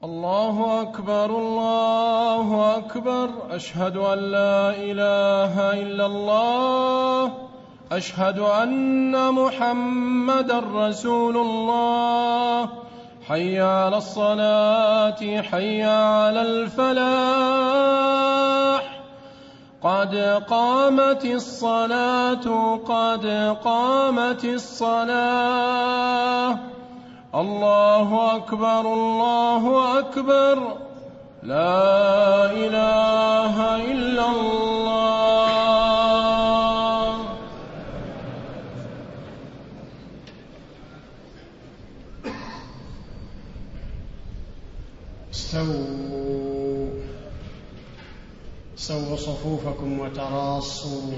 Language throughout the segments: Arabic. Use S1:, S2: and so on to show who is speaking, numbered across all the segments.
S1: الله أكبر الله أكبر. أشهد أن لا إله إلا الله. أشهد أن محمدا رسول الله. حي على الصلاة حي على الفلاح. قد قامت الصلاة قد قامت الصلاة. الله أكبر الله أكبر. لا إله إلا الله.
S2: سووا صفوفكم وتراصوا.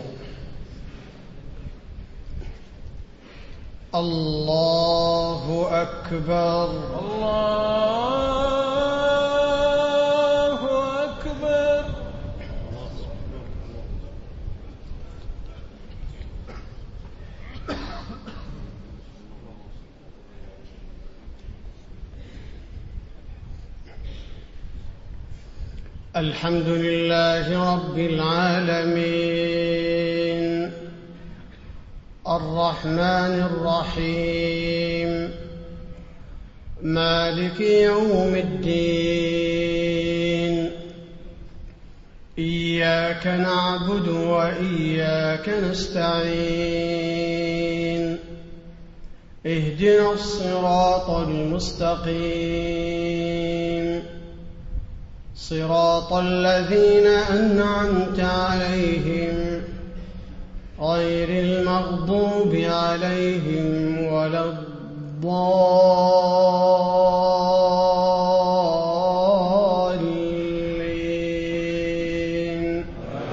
S2: الله أكبر
S1: الله أكبر.
S2: الحمد لله رب العالمين الرحمن الرحيم مالك يوم الدين. إياك نعبد وإياك نستعين. اهدنا الصراط المستقيم صراط الذين أنعمت عليهم غير المغضوب عليهم ولا الضالين.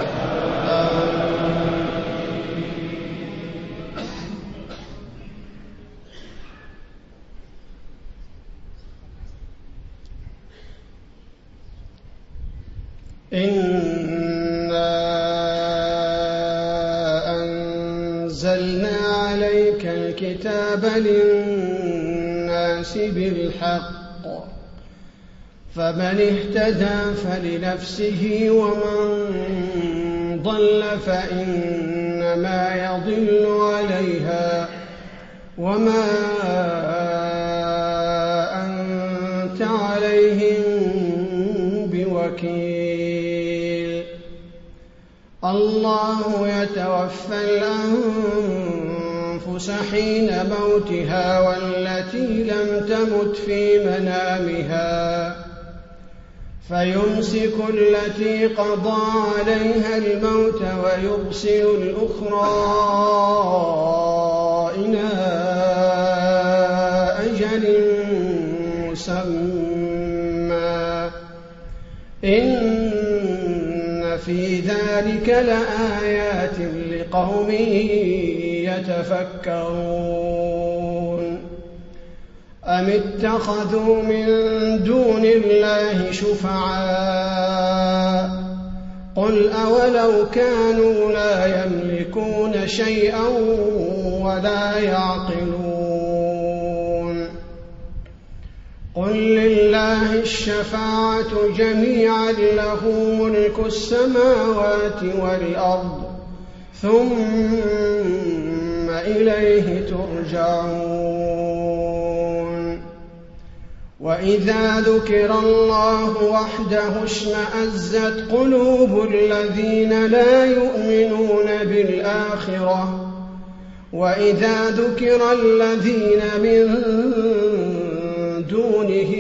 S2: أنزلنا عليك الكتاب للناس بالحق فمن اهتدى فلنفسه ومن ضل فإنما يضل عليها وما أنت عليهم بوكيل. الله يتوفى الأنفس حين موتها والتي لم تمت في منامها فيمسك التي قضى عليها الموت ويرسل الأخرى إلى أجل مسمى. إن في ذلك لآيات لقوم يتفكرون. أم اتخذوا من دون الله شفعاء قل أولو كانوا لا يملكون شيئا ولا يعقلون. قل لله الشفاعة جميعا له ملك السماوات والأرض ثم إليه ترجعون. وإذا ذكر الله وحده اشمأزت قلوب الذين لا يؤمنون بالآخرة وإذا ذكر الذين من دونه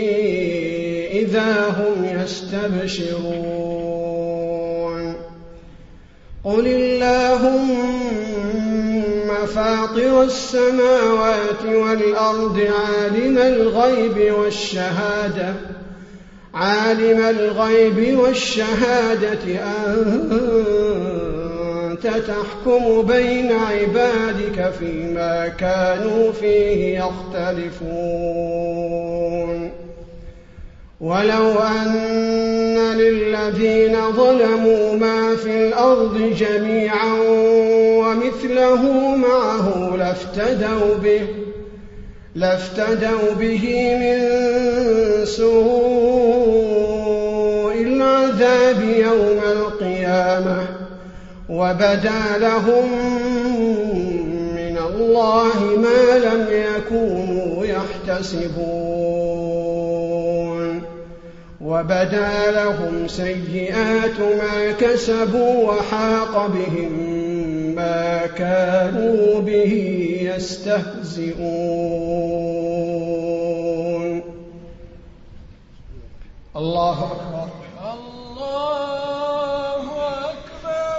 S2: إذا هم يستبشرون. قل اللهم فاطر السماوات والأرض عالم الغيب والشهادة أنت تحكم بين عبادك فيما كانوا فيه يختلفون. ولو أن للذين ظلموا ما في الأرض جميعا ومثله معه لافتدوا به من سوء العذاب يوم القيامة وبدا لهم من الله ما لم يكونوا يحتسبون وبدا لهم سيئات ما كسبوا وحاق بهم ما كانوا به يستهزئون. الله أكبر.
S1: الله أكبر.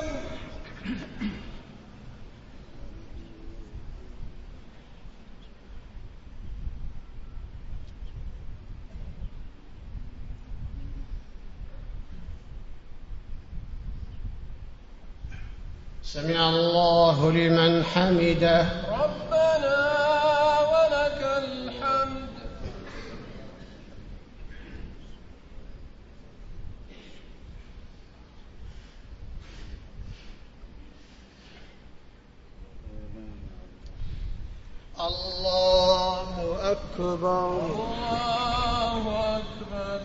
S2: سمع الله لمن حمده.
S1: ربنا ولك الحمد.
S2: الله أكبر.
S1: الله أكبر.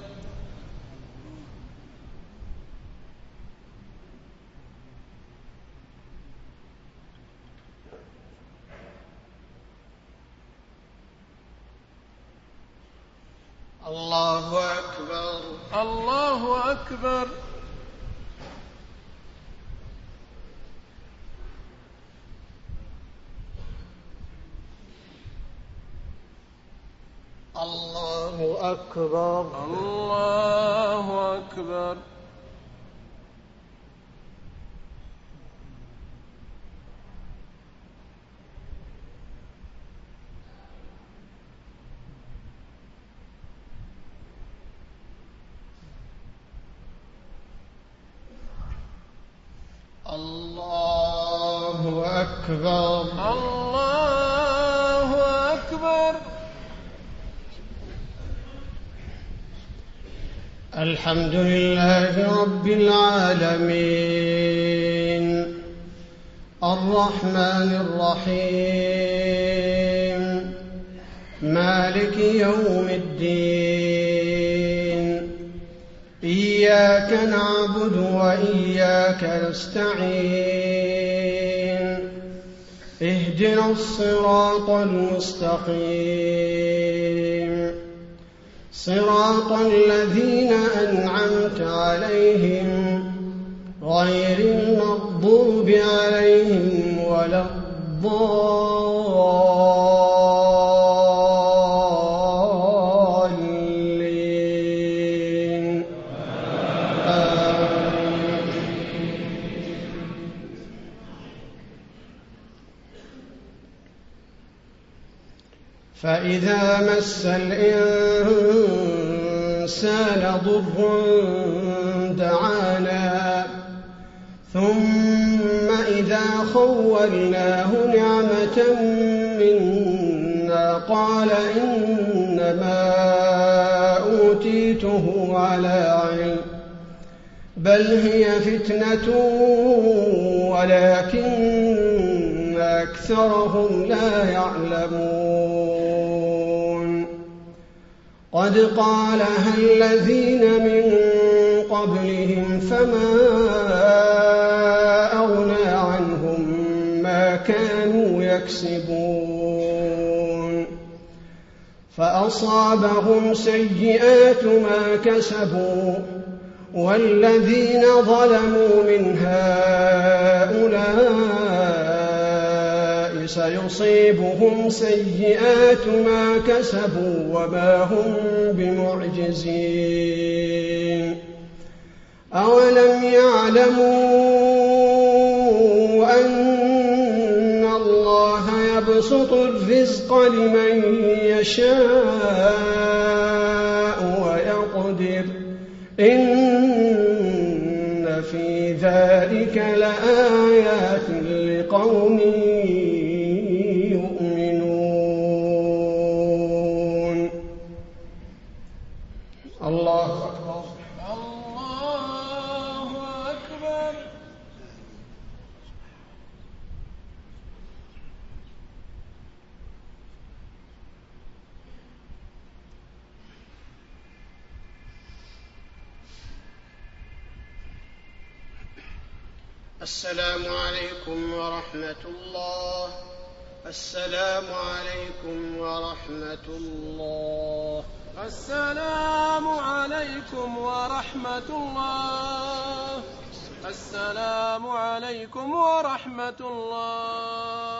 S2: الله أكبر.
S1: الله أكبر.
S2: الله أكبر.
S1: الله أكبر.
S2: الله أكبر.
S1: الله أكبر.
S2: الحمد لله رب العالمين الرحمن الرحيم مالك يوم الدين إياك نعبد وإياك نستعين اهدنا الصراط المستقيم صراط الذين أنعمت عليهم غير المغضوب عليهم ولا الضالين. فإذا مس الإنسان ضر دعانا ثم إذا خولناه نعمة منا قال إنما أوتيته على علم بل هي فتنة ولكن أكثرهم لا يعلمون. قد قالها الذين من قبلهم فما أغنى عنهم ما كانوا يكسبون فأصابهم سيئات ما كسبوا والذين ظلموا من هؤلاء سيصيبهم سيئات ما كسبوا وما هم بمعجزين. أولم يعلموا أن الله يبسط الرزق لمن يشاء ويقدر إن في ذلك لآيات لقوم يؤمنون. الله أكبر.
S1: الله أكبر.
S2: السلام عليكم ورحمة الله. السلام عليكم ورحمة الله.
S1: السلام عليكم ورحمة الله. السلام عليكم ورحمة الله.